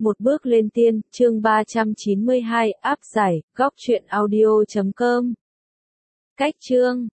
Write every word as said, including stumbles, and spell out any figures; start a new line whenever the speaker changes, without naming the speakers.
Một bước lên tiên, chương ba trăm chín mươi hai, áp giải, góc truyện audio chấm com. Cách chương